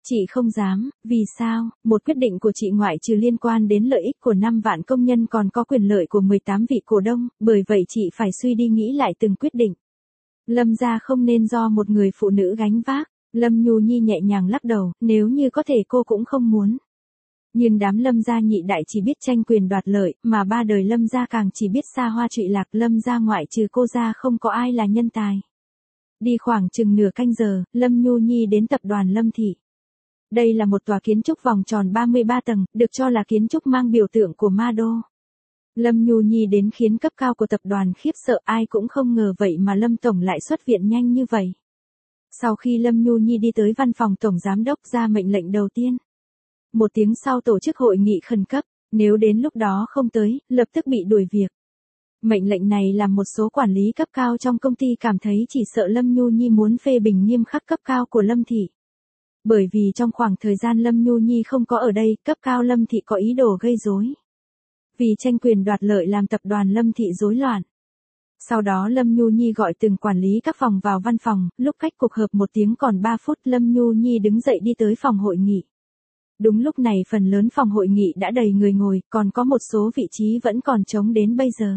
Chị không dám, vì sao? Một quyết định của chị ngoại trừ liên quan đến lợi ích của 5 vạn công nhân còn có quyền lợi của 18 vị cổ đông, bởi vậy chị phải suy đi nghĩ lại từng quyết định. Lâm gia không nên do một người phụ nữ gánh vác. Lâm Nhu Nhi nhẹ nhàng lắc đầu, nếu như có thể cô cũng không muốn. Nhưng đám Lâm gia nhị đại chỉ biết tranh quyền đoạt lợi, mà ba đời Lâm gia càng chỉ biết xa hoa trụy lạc. Lâm gia ngoại trừ cô gia không có ai là nhân tài. Đi khoảng chừng nửa canh giờ, Lâm Nhu Nhi đến tập đoàn Lâm Thị. Đây là một tòa kiến trúc vòng tròn 33 tầng, được cho là kiến trúc mang biểu tượng của ma đô. Lâm Nhu Nhi đến khiến cấp cao của tập đoàn khiếp sợ, ai cũng không ngờ vậy mà Lâm Tổng lại xuất viện nhanh như vậy. Sau khi Lâm Nhu Nhi đi tới văn phòng Tổng Giám đốc ra mệnh lệnh đầu tiên. Một tiếng sau tổ chức hội nghị khẩn cấp, nếu đến lúc đó không tới, lập tức bị đuổi việc. Mệnh lệnh này làm một số quản lý cấp cao trong công ty cảm thấy chỉ sợ Lâm Nhu Nhi muốn phê bình nghiêm khắc cấp cao của Lâm Thị. Bởi vì trong khoảng thời gian Lâm Nhu Nhi không có ở đây, cấp cao Lâm Thị có ý đồ gây rối. Vì tranh quyền đoạt lợi làm tập đoàn Lâm Thị rối loạn. Sau đó Lâm Nhu Nhi gọi từng quản lý các phòng vào văn phòng, lúc cách cuộc họp 1 tiếng còn 3 phút Lâm Nhu Nhi đứng dậy đi tới phòng hội nghị. Đúng lúc này phần lớn phòng hội nghị đã đầy người ngồi, còn có một số vị trí vẫn còn trống đến bây giờ.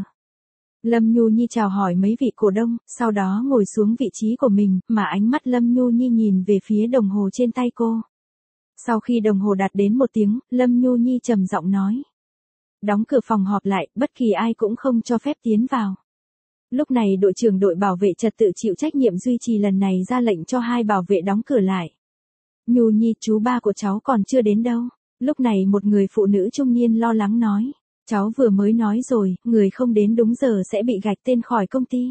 Lâm Nhu Nhi chào hỏi mấy vị cổ đông, sau đó ngồi xuống vị trí của mình, mà ánh mắt Lâm Nhu Nhi nhìn về phía đồng hồ trên tay cô. Sau khi đồng hồ đạt đến 1 tiếng, Lâm Nhu Nhi trầm giọng nói. Đóng cửa phòng họp lại, bất kỳ ai cũng không cho phép tiến vào. Lúc này đội trưởng đội bảo vệ trật tự chịu trách nhiệm duy trì lần này ra lệnh cho 2 bảo vệ đóng cửa lại. Nhu Nhi, chú ba của cháu còn chưa đến đâu. Lúc này một người phụ nữ trung niên lo lắng nói. Cháu vừa mới nói rồi, người không đến đúng giờ sẽ bị gạch tên khỏi công ty.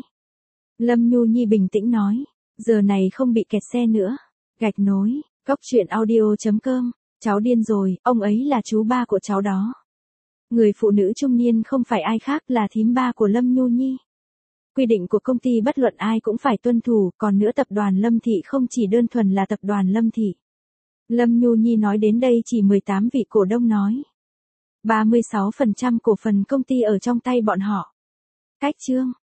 Lâm Nhu Nhi bình tĩnh nói. Giờ này không bị kẹt xe nữa. Gạch nối, cóc truyện audio.com. Cháu điên rồi, ông ấy là chú ba của cháu đó. Người phụ nữ trung niên không phải ai khác là thím ba của Lâm Nhu Nhi. Quy định của công ty bất luận ai cũng phải tuân thủ, còn nữa tập đoàn Lâm Thị không chỉ đơn thuần là tập đoàn Lâm Thị. Lâm Nhu Nhi nói đến đây chỉ 18 vị cổ đông nói. 36% cổ phần công ty ở trong tay bọn họ. Cách chương.